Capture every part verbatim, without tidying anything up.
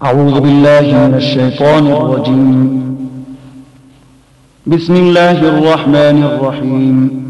أعوذ بالله من الشيطان الرجيم. بسم الله الرحمن الرحيم.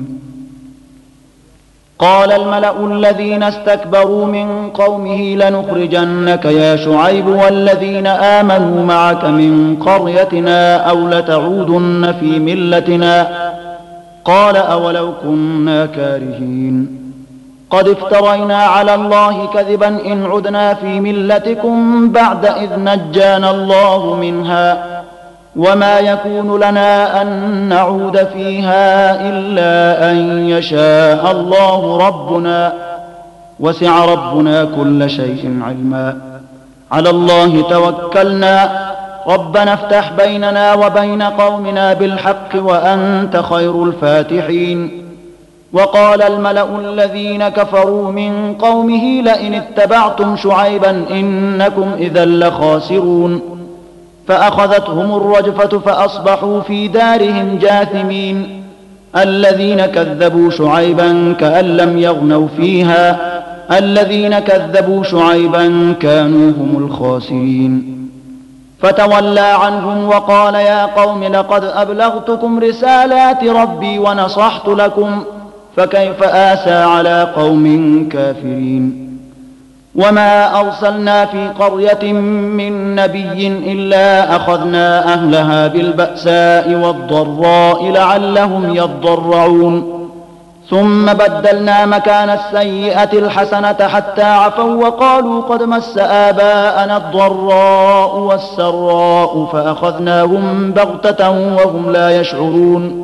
قال الملأ الذين استكبروا من قومه لنخرجنك يا شعيب والذين آمنوا معك من قريتنا أو لتعودن في ملتنا. قال أولو كنا كارهين قد افترينا على الله كذبا إن عدنا في ملتكم بعد إذ نجانا الله منها وما يكون لنا أن نعود فيها إلا أن يشاء الله ربنا وسع ربنا كل شيء علما. على الله توكلنا ربنا افتح بيننا وبين قومنا بالحق وأنت خير الفاتحين. وقال الملأ الذين كفروا من قومه لئن اتبعتم شعيبا إنكم إذا لخاسرون. فأخذتهم الرجفة فأصبحوا في دارهم جاثمين. الذين كذبوا شعيبا كأن لم يغنوا فيها الذين كذبوا شعيبا كانوا هم الخاسرين. فتولى عنهم وقال يا قوم لقد أبلغتكم رسالات ربي ونصحت لكم فكيف آسى على قوم كافرين. وما أرسلنا في قرية من نبي إلا أخذنا أهلها بالبأساء والضراء لعلهم يضرعون ثم بدلنا مكان السيئة الحسنة حتى عفوا وقالوا قد مس آباءنا الضراء والسراء فأخذناهم بغتة وهم لا يشعرون.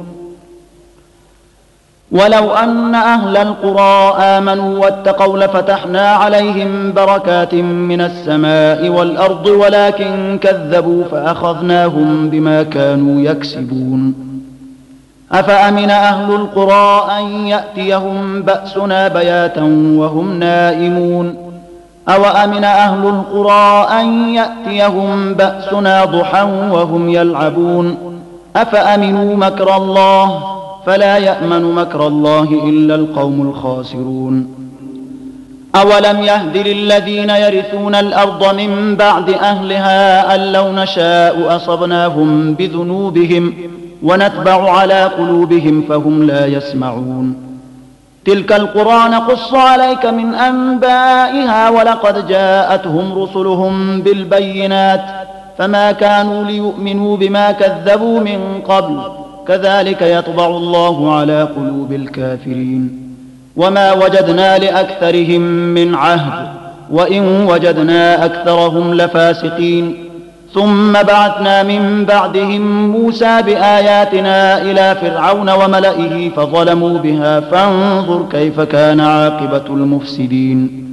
ولو أن أهل القرى آمنوا واتقوا لفتحنا عليهم بركات من السماء والأرض ولكن كذبوا فأخذناهم بما كانوا يكسبون. أفأمن أهل القرى أن يأتيهم بأسنا بياتا وهم نائمون أو أمن أهل القرى أن يأتيهم بأسنا ضحى وهم يلعبون. أفأمنوا مكر الله فلا يأمن مكر الله إلا القوم الخاسرون. أولم يهد للذين يرثون الأرض من بعد أهلها أن لو نشاء أصبناهم بذنوبهم ونتبع على قلوبهم فهم لا يسمعون. تلك القرى نقص عليك من أنبائها ولقد جاءتهم رسلهم بالبينات فما كانوا ليؤمنوا بما كذبوا من قبل كذلك يطبع الله على قلوب الكافرين. وما وجدنا لأكثرهم من عهد وإن وجدنا أكثرهم لفاسقين. ثم بعثنا من بعدهم موسى بآياتنا إلى فرعون وملئه فظلموا بها فانظر كيف كان عاقبة المفسدين.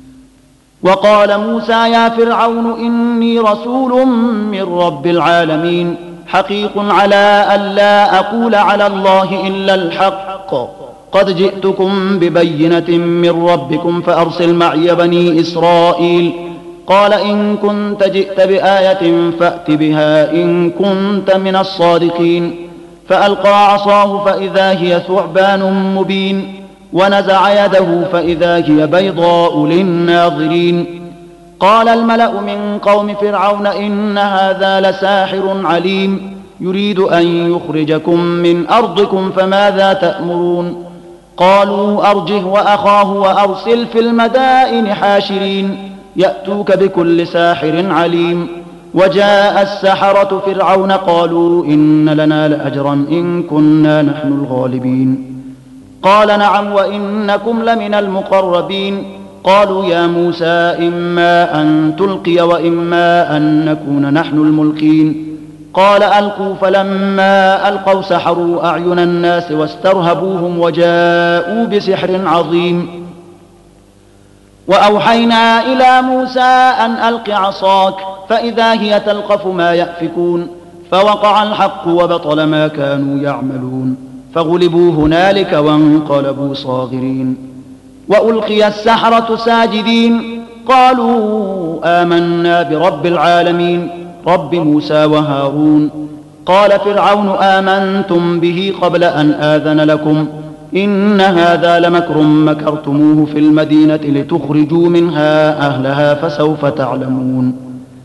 وقال موسى يا فرعون إني رسول من رب العالمين حقيق على ألا أقول على الله إلا الحق قد جئتكم ببينة من ربكم فأرسل معي بني إسرائيل. قال إن كنت جئت بآية فأت بها إن كنت من الصادقين. فألقى عصاه فإذا هي ثعبان مبين ونزع يده فإذا هي بيضاء للناظرين. قال الملأ من قوم فرعون إن هذا لساحر عليم يريد أن يخرجكم من أرضكم فماذا تأمرون. قالوا أرجه وأخاه وأرسل في المدائن حاشرين يأتوك بكل ساحر عليم. وجاء السحرة فرعون قالوا إن لنا لأجرا إن كنا نحن الغالبين. قال نعم وإنكم لمن المقربين. قالوا يا موسى إما أن تلقي وإما أن نكون نحن الملقين. قال ألقوا فلما ألقوا سحروا أعين الناس واسترهبوهم وجاءوا بسحر عظيم. وأوحينا إلى موسى أن ألق عصاك فإذا هي تلقف ما يأفكون. فوقع الحق وبطل ما كانوا يعملون فغلبوا هنالك وانقلبوا صاغرين. وألقي السحرة ساجدين قالوا آمنا برب العالمين رب موسى وهارون. قال فرعون آمنتم به قبل أن آذن لكم إن هذا لمكر مكرتموه في المدينة لتخرجوا منها أهلها فسوف تعلمون.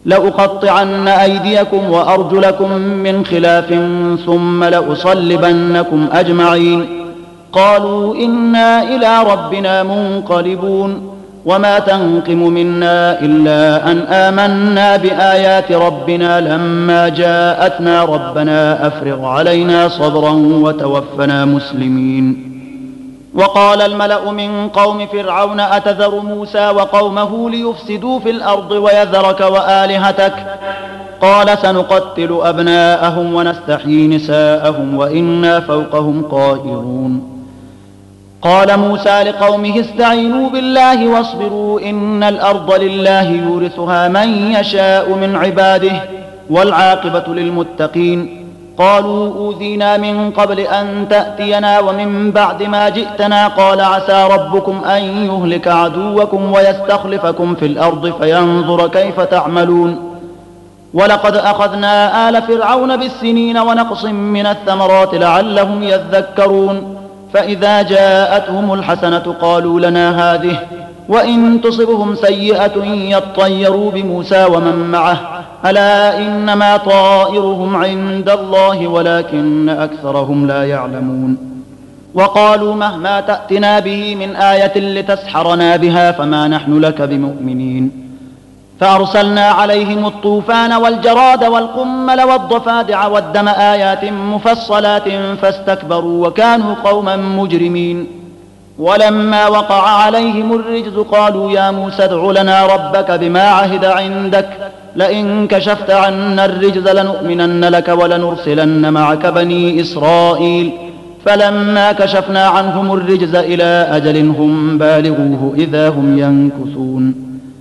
لأقطعن أيديكم وأرجلكم من خلاف ثم لأصلبنكم أجمعين قالوا إنا إلى ربنا منقلبون وما تنقم منا إلا أن آمنا بآيات ربنا لما جاءتنا ربنا أفرغ علينا صبرا وتوفنا مسلمين. وقال الملأ من قوم فرعون أتذر موسى وقومه ليفسدوا في الأرض ويذرك وآلهتك قال سنقتل أبناءهم ونستحيي نساءهم وإنا فوقهم قاهرون. قال موسى لقومه استعينوا بالله واصبروا إن الأرض لله يورثها من يشاء من عباده والعاقبة للمتقين. قالوا أوذينا من قبل أن تأتينا ومن بعد ما جئتنا قال عسى ربكم أن يهلك عدوكم ويستخلفكم في الأرض فينظر كيف تعملون. ولقد أخذنا آل فرعون بالسنين ونقص من الثمرات لعلهم يذكرون. فإذا جاءتهم الحسنة قالوا لنا هذه وإن تصبهم سيئة يطيروا بموسى ومن معه ألا إنما طائرهم عند الله ولكن أكثرهم لا يعلمون. وقالوا مهما تأتنا به من آية لتسحرنا بها فما نحن لك بمؤمنين. فأرسلنا عليهم الطوفان والجراد والقمل والضفادع والدم آيات مفصلات فاستكبروا وكانوا قوما مجرمين. ولما وقع عليهم الرجز قالوا يا موسى ادع لنا ربك بما عهد عندك لئن كشفت عنا الرجز لنؤمنن لك ولنرسلن معك بني إسرائيل. فلما كشفنا عنهم الرجز إلى أجل هم بالغوه إذا هم ينكثون.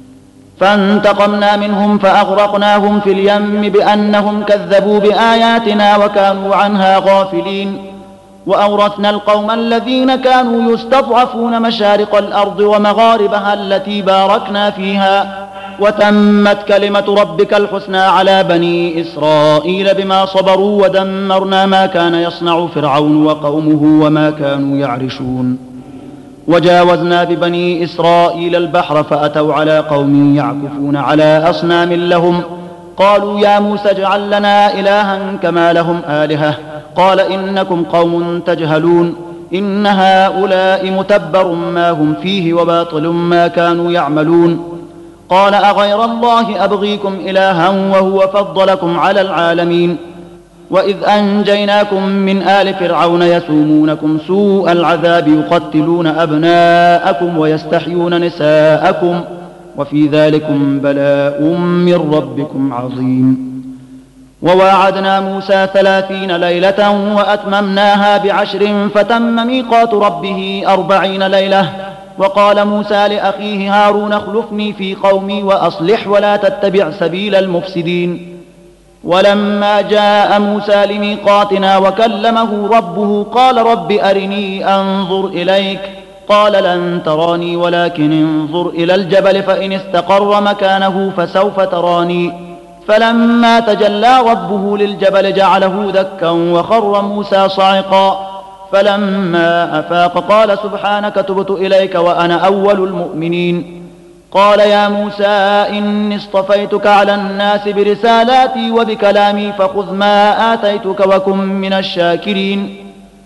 فانتقمنا منهم فأغرقناهم في اليم بأنهم كذبوا بآياتنا وكانوا عنها غافلين. وأورثنا القوم الذين كانوا يستضعفون مشارق الأرض ومغاربها التي باركنا فيها وتمت كلمة ربك الحسنى على بني إسرائيل بما صبروا ودمرنا ما كان يصنع فرعون وقومه وما كانوا يعرشون. وجاوزنا ببني إسرائيل البحر فأتوا على قوم يعكفون على أصنام لهم قالوا يا موسى اجعل لنا إلها كما لهم آلهة قال إنكم قوم تجهلون إن هؤلاء متبر ما هم فيه وباطل ما كانوا يعملون. قال أغير الله أبغيكم إلها وهو فضلكم على العالمين. وإذ أنجيناكم من آل فرعون يسومونكم سوء العذاب يقتلون أبناءكم ويستحيون نساءكم وفي ذلكم بلاء من ربكم عظيم. وواعدنا موسى ثلاثين ليلة وأتممناها بعشر فتم ميقات ربه أربعين ليلة. وقال موسى لأخيه هارون اخلفني في قومي وأصلح ولا تتبع سبيل المفسدين. ولما جاء موسى لميقاتنا وكلمه ربه قال رب أرني أنظر إليك قال لن تراني ولكن انظر إلى الجبل فإن استقر مكانه فسوف تراني. فلما تجلى ربه للجبل جعله دكا وخر موسى صعقا. فلما أفاق قال سبحانك تبت إليك وأنا أول المؤمنين. قال يا موسى إني اصطفيتك على الناس برسالاتي وبكلامي فخذ ما آتيتك وكن من الشاكرين.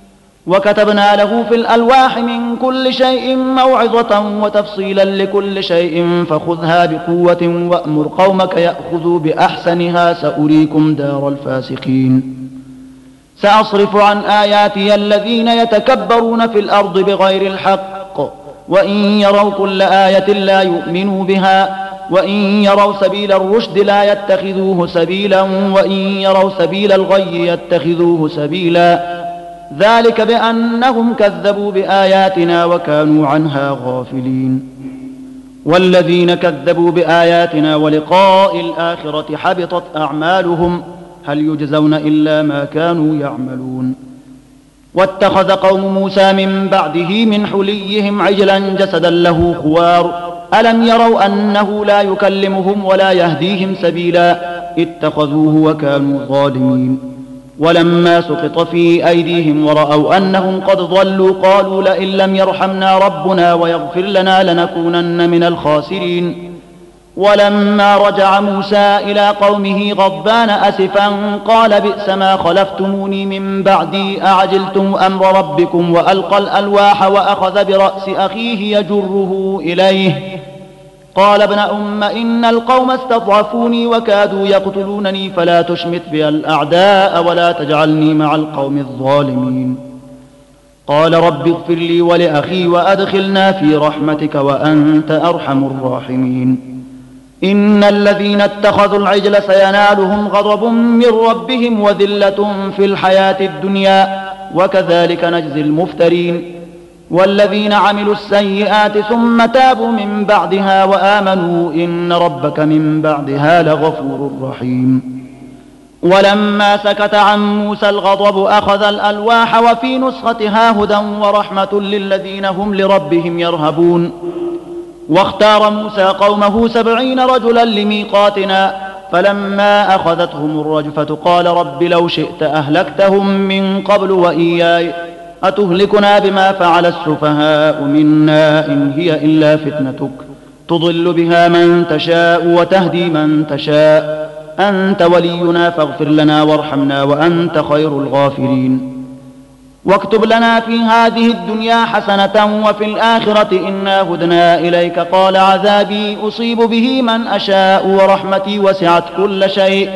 وكتبنا له في الألواح من كل شيء موعظة وتفصيلا لكل شيء فخذها بقوة وأمر قومك يأخذوا بأحسنها سأريكم دار الفاسقين. سأصرف عن آياتي الذين يتكبرون في الأرض بغير الحق وإن يروا كل آية لا يؤمنوا بها وإن يروا سبيل الرشد لا يتخذوه سبيلا وإن يروا سبيل الغي يتخذوه سبيلا ذلك بأنهم كذبوا بآياتنا وكانوا عنها غافلين. والذين كذبوا بآياتنا ولقاء الآخرة حبطت أعمالهم هل يجزون إلا ما كانوا يعملون. واتخذ قوم موسى من بعده من حليهم عجلا جسدا له خوار ألم يروا أنه لا يكلمهم ولا يهديهم سبيلا اتخذوه وكانوا ظالمين. ولما سقط في أيديهم ورأوا أنهم قد ضلوا قالوا لئن لم يرحمنا ربنا ويغفر لنا لنكونن من الخاسرين. ولما رجع موسى إلى قومه غضبان أسفا قال بئس ما خلفتموني من بعدي أعجلتم أمر ربكم وألقى الألواح وأخذ برأس أخيه يجره إليه قال ابن أم إن القوم استضعفوني وكادوا يقتلونني فلا تشمت بي الأعداء ولا تجعلني مع القوم الظالمين قال رب اغفر لي ولأخي وأدخلنا في رحمتك وأنت أرحم الراحمين إن الذين اتخذوا العجل سينالهم غضب من ربهم وذلة في الحياة الدنيا وكذلك نجزي المفترين والذين عملوا السيئات ثم تابوا من بعدها وآمنوا إن ربك من بعدها لغفور رحيم ولما سكت عن موسى الغضب أخذ الألواح وفي نسختها هدى ورحمة للذين هم لربهم يرهبون واختار موسى قومه سبعين رجلا لميقاتنا فلما أخذتهم الرجفة قال رب لو شئت أهلكتهم من قبل وإياي أتهلكنا بما فعل السفهاء منا إن هي إلا فتنتك تضل بها من تشاء وتهدي من تشاء أنت ولينا فاغفر لنا وارحمنا وأنت خير الغافرين واكتب لنا في هذه الدنيا حسنة وفي الآخرة إنا هدنا إليك قال عذابي أصيب به من أشاء ورحمتي وسعت كل شيء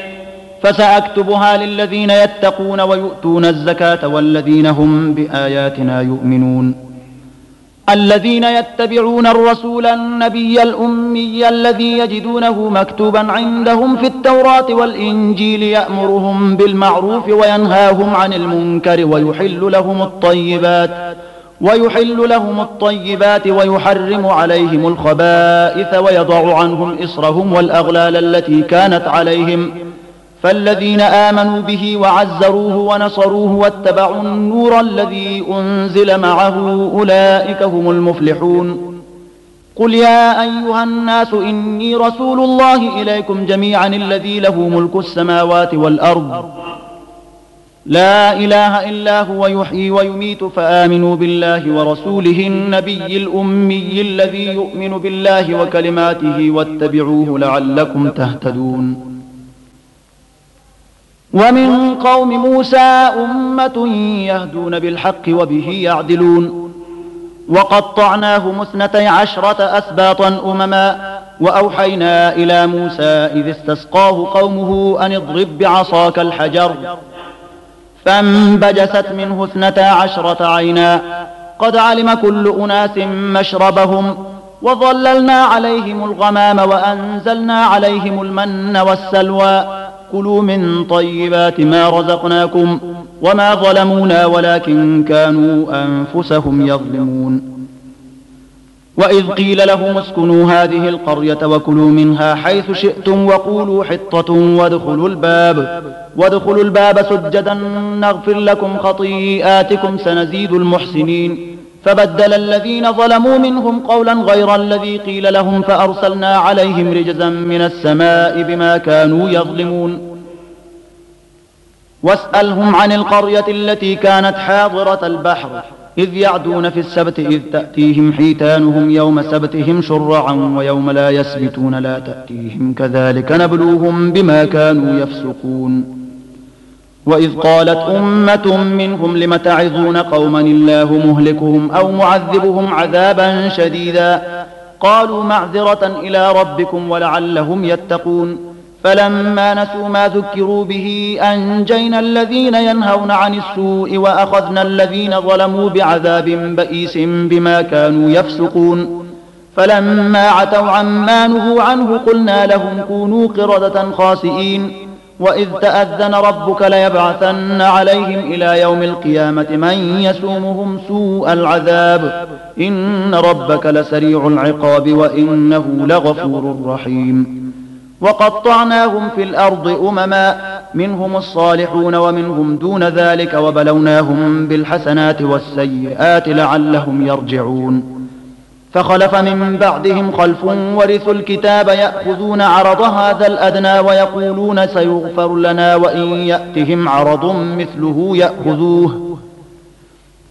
فسأكتبها للذين يتقون ويؤتون الزكاة والذين هم بآياتنا يؤمنون الذين يتبعون الرسول النبي الأمي الذي يجدونه مكتوبا عندهم في التوراة والإنجيل يأمرهم بالمعروف وينهاهم عن المنكر ويحل لهم الطيبات ويحل لهم الطيبات ويحرم عليهم الخبائث ويضع عنهم إصرهم والأغلال التي كانت عليهم فالذين آمنوا به وعزروه ونصروه واتبعوا النور الذي أنزل معه أولئك هم المفلحون قل يا أيها الناس إني رسول الله إليكم جميعا الذي له ملك السماوات والأرض لا إله إلا هو يحيي ويميت فآمنوا بالله ورسوله النبي الأمي الذي يؤمن بالله وكلماته واتبعوه لعلكم تهتدون ومن قوم موسى أمة يهدون بالحق وبه يعدلون وقطعناهم اثنتي عشرة أسباطا أمما وأوحينا إلى موسى إذ استسقاه قومه أن اضرب بعصاك الحجر فانبجست منه اثنتا عشرة عينا قد علم كل أناس مشربهم وظللنا عليهم الغمام وأنزلنا عليهم المن والسلوى كلوا من طيبات ما رزقناكم وما ظلمونا ولكن كانوا أنفسهم يظلمون وإذ قيل لهم اسكنوا هذه القرية وكلوا منها حيث شئتم وقولوا حطة وادخلوا الباب وادخلوا الباب سجدا نغفر لكم خطيئاتكم سنزيد المحسنين فبدل الذين ظلموا منهم قولا غير الذي قيل لهم فأرسلنا عليهم رجزا من السماء بما كانوا يظلمون واسألهم عن القرية التي كانت حاضرة البحر إذ يعدون في السبت إذ تأتيهم حيتانهم يوم سبتهم شرعا ويوم لا يسبتون لا تأتيهم كذلك نبلوهم بما كانوا يفسقون وإذ قالت أمة منهم لم تعظون قوما الله مهلكهم أو معذبهم عذابا شديدا قالوا معذرة إلى ربكم ولعلهم يتقون فلما نسوا ما ذكروا به أنجينا الذين ينهون عن السوء وأخذنا الذين ظلموا بعذاب بئيس بما كانوا يفسقون فلما عتوا عما نهوا عنه قلنا لهم كونوا قردة خاسئين وإذ تأذن ربك ليبعثن عليهم إلى يوم القيامة من يسومهم سوء العذاب إن ربك لسريع العقاب وإنه لغفور رحيم وقطعناهم في الأرض أمما منهم الصالحون ومنهم دون ذلك وبلوناهم بالحسنات والسيئات لعلهم يرجعون فخلف من بعدهم خلف ورثوا الكتاب يأخذون عرض هذا الأدنى ويقولون سيغفر لنا وإن يأتهم عرض مثله يأخذوه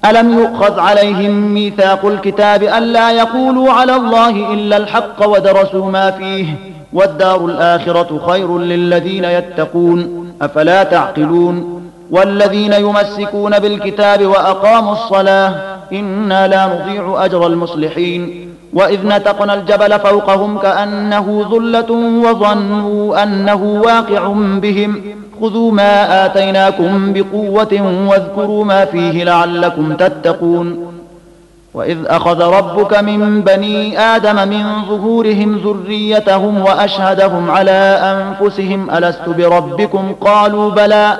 ألم يؤخذ عليهم ميثاق الكتاب ألا يقولوا على الله إلا الحق ودرسوا ما فيه والدار الآخرة خير للذين يتقون أفلا تعقلون والذين يمسكون بالكتاب وأقاموا الصلاة إنا لا نضيع أجر المصلحين وإذ نتقنا الجبل فوقهم كأنه ظلة وظنوا أنه واقع بهم خذوا ما آتيناكم بقوة واذكروا ما فيه لعلكم تتقون وإذ أخذ ربك من بني آدم من ظهورهم ذريتهم وأشهدهم على أنفسهم ألست بربكم قالوا بلى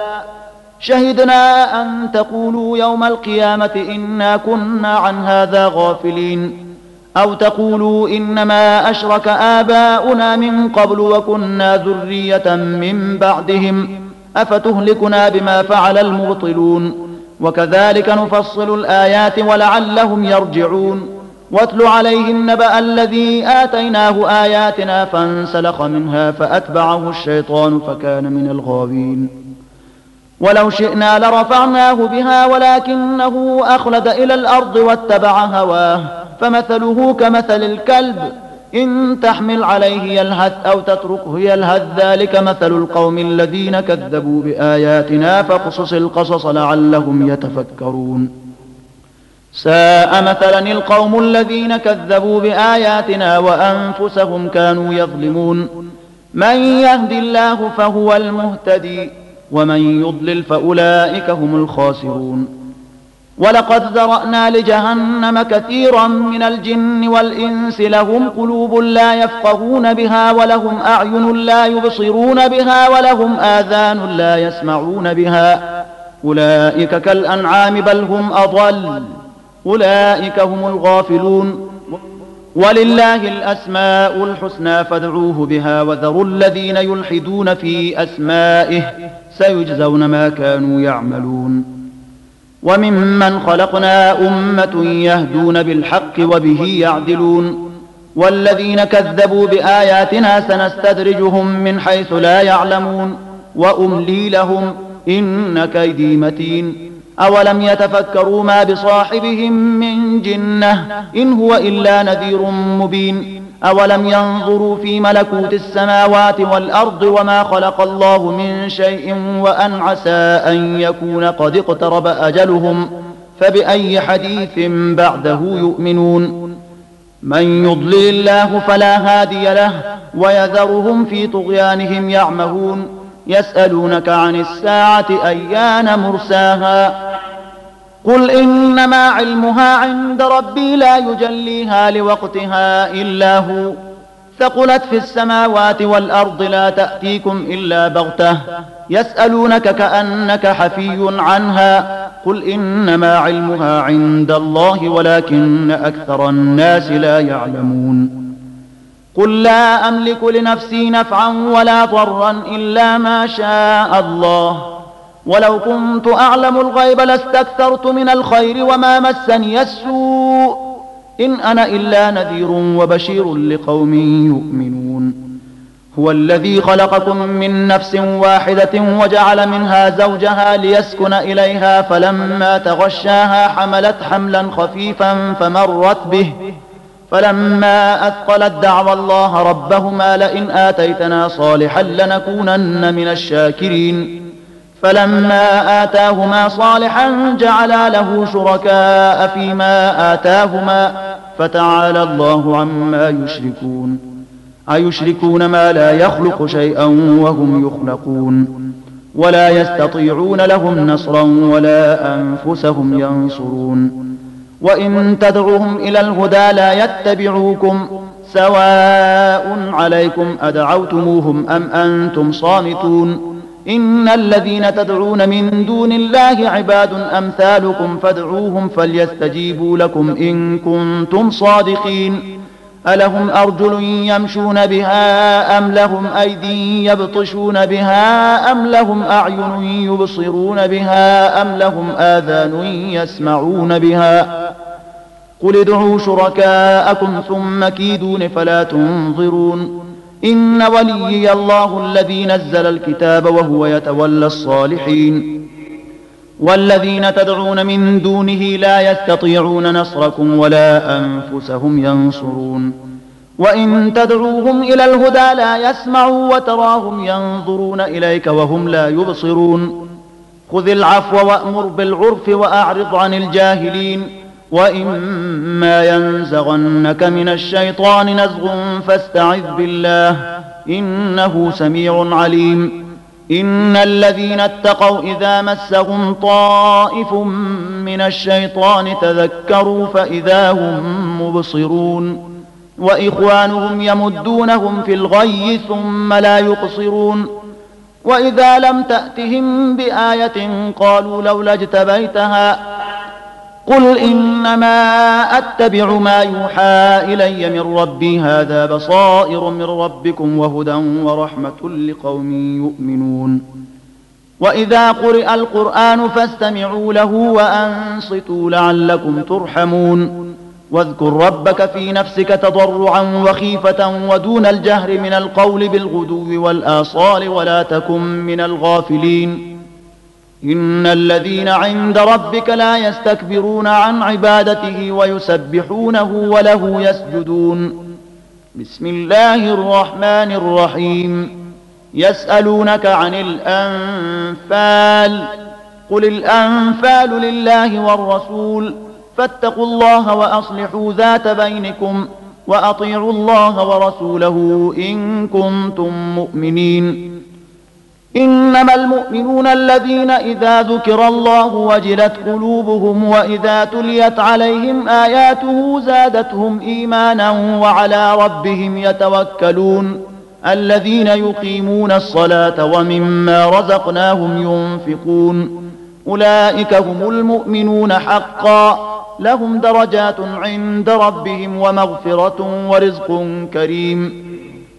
شهدنا أن تقولوا يوم القيامة إنا كنا عن هذا غافلين أو تقولوا إنما أشرك آباؤنا من قبل وكنا ذرية من بعدهم أفتهلكنا بما فعل المبطلون وكذلك نفصل الآيات ولعلهم يرجعون واتل عليهم نبأ الذي آتيناه آياتنا فانسلخ منها فأتبعه الشيطان فكان من الغاوين ولو شئنا لرفعناه بها ولكنه أخلد إلى الأرض واتبع هواه فمثله كمثل الكلب إن تحمل عليه يلهث أو تتركه يلهث ذلك مثل القوم الذين كذبوا بآياتنا فاقصص القصص لعلهم يتفكرون ساء مثلا القوم الذين كذبوا بآياتنا وأنفسهم كانوا يظلمون من يهد الله فهو المهتدي ومن يضلل فأولئك هم الخاسرون ولقد ذرأنا لجهنم كثيرا من الجن والإنس لهم قلوب لا يفقهون بها ولهم أعين لا يبصرون بها ولهم آذان لا يسمعون بها أولئك كالأنعام بل هم أضل أولئك هم الغافلون ولله الأسماء الحسنى فادعوه بها وذروا الذين يلحدون في أسمائه سيجزون ما كانوا يعملون وممن خلقنا أمة يهدون بالحق وبه يعدلون والذين كذبوا بآياتنا سنستدرجهم من حيث لا يعلمون وأملي لهم إن كيدي متين أولم يتفكروا ما بصاحبهم من جنة إن هو إلا نذير مبين أولم ينظروا في ملكوت السماوات والأرض وما خلق الله من شيء وأن عسى أن يكون قد اقترب أجلهم فبأي حديث بعده يؤمنون من يضلل الله فلا هادي له ويذرهم في طغيانهم يعمهون يسألونك عن الساعة أيان مرساها قل إنما علمها عند ربي لا يجليها لوقتها إلا هو ثقلت في السماوات والأرض لا تأتيكم إلا بغتة يسألونك كأنك حفي عنها قل إنما علمها عند الله ولكن أكثر الناس لا يعلمون قل لا أملك لنفسي نفعا ولا ضرا إلا ما شاء الله ولو كنت أعلم الغيب لاستكثرت من الخير وما مسني السوء إن أنا إلا نذير وبشير لقوم يؤمنون هو الذي خلقكم من نفس واحدة وجعل منها زوجها ليسكن إليها فلما تغشاها حملت حملا خفيفا فمرت به فلما أثقلت دعوى الله ربهما لئن آتيتنا صالحا لنكونن من الشاكرين فلما آتاهما صالحا جعلا له شركاء فيما آتاهما فتعالى الله عما يشركون أيشركون ما لا يخلق شيئا وهم يخلقون ولا يستطيعون لهم نصرا ولا أنفسهم ينصرون وإن تدعوهم إلى الهدى لا يتبعوكم سواء عليكم أدعوتموهم أم أنتم صامتون إن الذين تدعون من دون الله عباد أمثالكم فادعوهم فليستجيبوا لكم إن كنتم صادقين ألهم أرجل يمشون بها أم لهم أيدي يبطشون بها أم لهم أعين يبصرون بها أم لهم آذان يسمعون بها قل ادعوا شركاءكم ثم كيدون فلا تنظرون إن وليي الله الذي نزل الكتاب وهو يتولى الصالحين والذين تدعون من دونه لا يستطيعون نصركم ولا أنفسهم ينصرون وإن تدعوهم إلى الهدى لا يسمعوا وتراهم ينظرون إليك وهم لا يبصرون خذ العفو وأمر بالعرف وأعرض عن الجاهلين وإما ينزغنك من الشيطان نزغ فاستعذ بالله إنه سميع عليم إن الذين اتقوا إذا مسهم طائف من الشيطان تذكروا فإذا هم مبصرون وإخوانهم يمدونهم في الغي ثم لا يقصرون وإذا لم تأتهم بآية قالوا لولا اجتبيتها قل إنما أتبع ما يوحى إلي من ربي هذا بصائر من ربكم وهدى ورحمة لقوم يؤمنون وإذا قرئ القرآن فاستمعوا له وأنصتوا لعلكم ترحمون واذكر ربك في نفسك تضرعا وخيفة ودون الجهر من القول بالغدو والآصال ولا تكن من الغافلين إن الذين عند ربك لا يستكبرون عن عبادته ويسبحونه وله يسجدون بسم الله الرحمن الرحيم يسألونك عن الأنفال قل الأنفال لله والرسول فاتقوا الله وأصلحوا ذات بينكم وأطيعوا الله ورسوله إن كنتم مؤمنين إنما المؤمنون الذين إذا ذكر الله وجلت قلوبهم وإذا تليت عليهم آياته زادتهم إيمانا وعلى ربهم يتوكلون الذين يقيمون الصلاة ومما رزقناهم ينفقون أولئك هم المؤمنون حقا لهم درجات عند ربهم ومغفرة ورزق كريم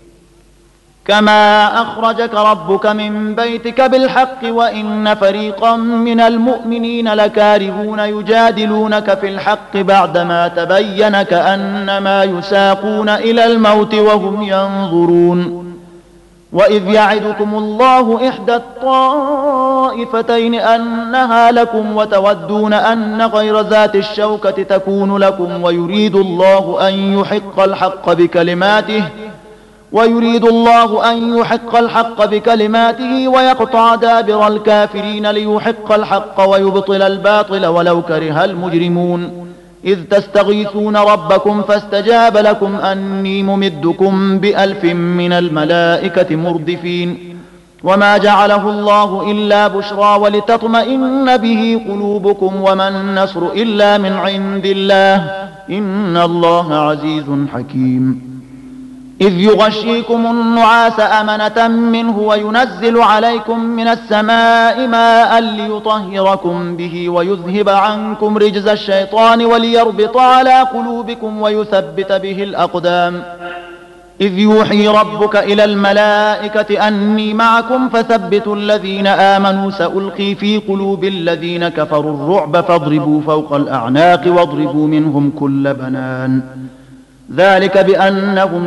كما أخرجك ربك من بيتك بالحق وإن فريقا من المؤمنين لكارهون يجادلونك في الحق بعدما تبين كأنما يساقون إلى الموت وهم ينظرون وإذ يعدكم الله إحدى الطائفتين أنها لكم وتودون أن غير ذات الشوكة تكون لكم ويريد الله أن يحق الحق بكلماته ويريد الله أن يحق الحق بكلماته ويقطع دابر الكافرين ليحق الحق ويبطل الباطل ولو كره المجرمون إذ تستغيثون ربكم فاستجاب لكم أني ممدكم بألف من الملائكة مردفين وما جعله الله إلا بشرى ولتطمئن به قلوبكم وما النصر إلا من عند الله إن الله عزيز حكيم إذ يغشيكم النعاس أمنة منه وينزل عليكم من السماء ماء ليطهركم به ويذهب عنكم رجز الشيطان وليربط على قلوبكم ويثبت به الأقدام إذ يوحي ربك إلى الملائكة أني معكم فثبتوا الذين آمنوا سألقي في قلوب الذين كفروا الرعب فاضربوا فوق الأعناق واضربوا منهم كل بنان ذلك بأنهم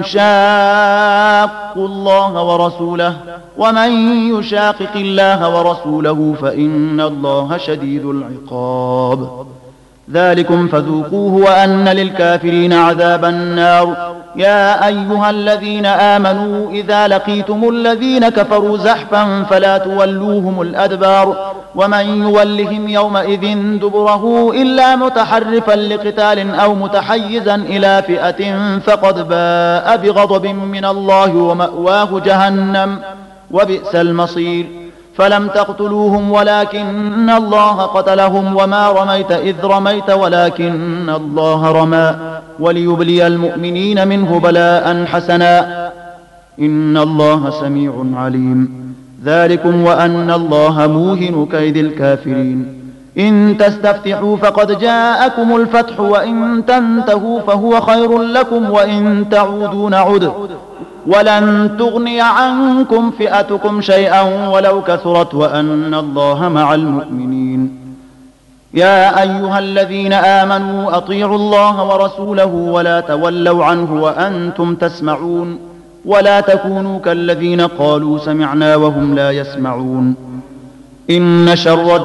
شاقوا الله ورسوله ومن يشاقق الله ورسوله فإن الله شديد العقاب ذلكم فذوقوه وأن للكافرين عذاب النار يا أيها الذين آمنوا إذا لقيتم الذين كفروا زحفا فلا تولوهم الأدبار ومن يولهم يومئذ دبره إلا متحرفا لقتال أو متحيزا إلى فئة فقد باء بغضب من الله ومأواه جهنم وبئس المصير فلم تقتلوهم ولكن الله قتلهم وما رميت إذ رميت ولكن الله رمى وليبلي المؤمنين منه بلاء حسنا إن الله سميع عليم ذلكم وأن الله موهن كيد الكافرين إن تستفتحوا فقد جاءكم الفتح وإن تنتهوا فهو خير لكم وإن تعودوا نعد ولن تغني عنكم فئتكم شيئا ولو كثرت وأن الله مع المؤمنين يا أيها الذين آمنوا أطيعوا الله ورسوله ولا تولوا عنه وأنتم تسمعون ولا تكونوا كالذين قالوا سمعنا وهم لا يسمعون إن شر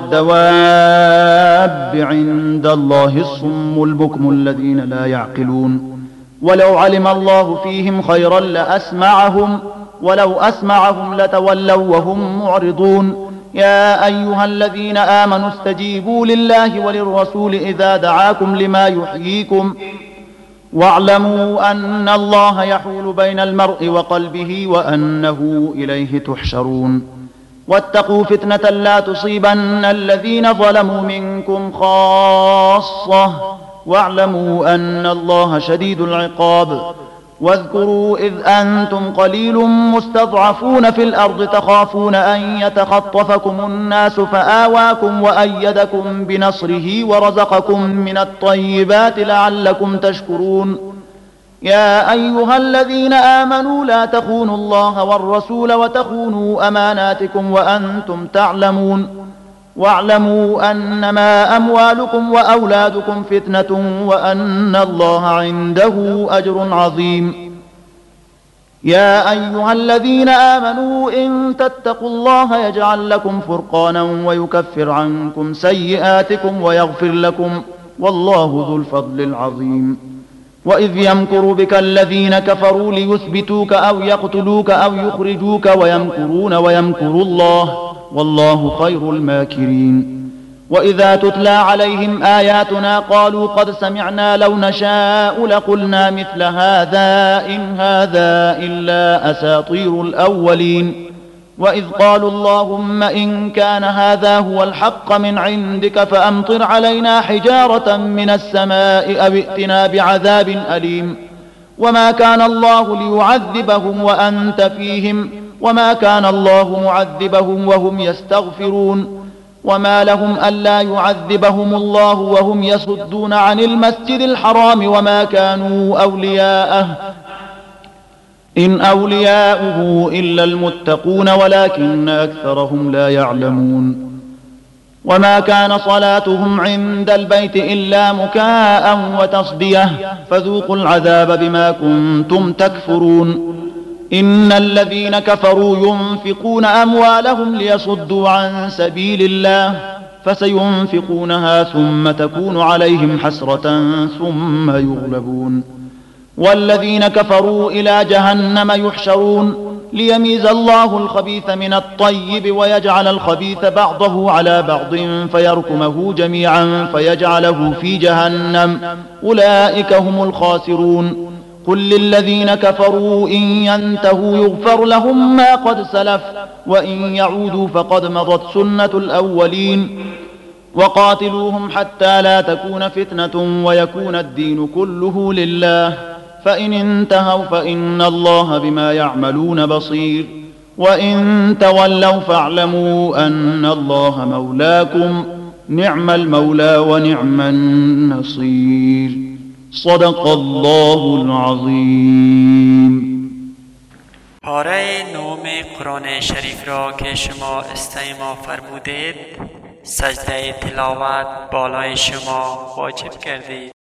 الدواب عند الله الصم البكم الذين لا يعقلون ولو علم الله فيهم خيرا لأسمعهم ولو أسمعهم لتولوا وهم معرضون يا أيها الذين آمنوا استجيبوا لله وللرسول إذا دعاكم لما يحييكم واعلموا أن الله يحول بين المرء وقلبه وأنه إليه تحشرون واتقوا فتنة لا تصيبن الذين ظلموا منكم خاصة واعلموا أن الله شديد العقاب واذكروا إذ أنتم قليل مستضعفون في الأرض تخافون أن يتخطفكم الناس فآواكم وأيدكم بنصره ورزقكم من الطيبات لعلكم تشكرون يا أيها الذين آمنوا لا تخونوا الله والرسول وتخونوا أماناتكم وأنتم تعلمون واعلموا أنما أموالكم وأولادكم فتنة وأن الله عنده أجر عظيم يا أيها الذين آمنوا إن تتقوا الله يجعل لكم فرقانا ويكفر عنكم سيئاتكم ويغفر لكم والله ذو الفضل العظيم وإذ يمكر بك الذين كفروا ليثبتوك أو يقتلوك أو يخرجوك ويمكرون ويمكر الله والله خير الماكرين وإذا تتلى عليهم آياتنا قالوا قد سمعنا لو نشاء لقلنا مثل هذا إن هذا إلا أساطير الأولين وإذ قالوا اللهم إن كان هذا هو الحق من عندك فأمطر علينا حجارة من السماء أو ائتنا بعذاب أليم وما كان الله ليعذبهم وأنت فيهم وما كان الله معذبهم وهم يستغفرون وما لهم ألا يعذبهم الله وهم يصدون عن المسجد الحرام وما كانوا أولياءه إن أولياؤه إلا المتقون ولكن أكثرهم لا يعلمون وما كان صلاتهم عند البيت إلا مكاء وتصدية فذوقوا العذاب بما كنتم تكفرون إن الذين كفروا ينفقون أموالهم ليصدوا عن سبيل الله فسينفقونها ثم تكون عليهم حسرة ثم يغلبون والذين كفروا إلى جهنم يحشرون ليميز الله الخبيث من الطيب ويجعل الخبيث بعضه على بعض فيركمه جميعا فيجعله في جهنم أولئك هم الخاسرون قل للذين كفروا إن ينتهوا يغفر لهم ما قد سلف وإن يعودوا فقد مضت سنة الأولين وقاتلوهم حتى لا تكون فتنة ويكون الدين كله لله فإن انتهوا فإن الله بما يعملون بصير وإن تولوا فاعلموا أن الله مولاكم نعم المولى ونعم النصير صدق الله العظیم. پاره نهم قرآن شریف را که شما استماع فرمودید سجده تلاوت بالای شما واجب کردید.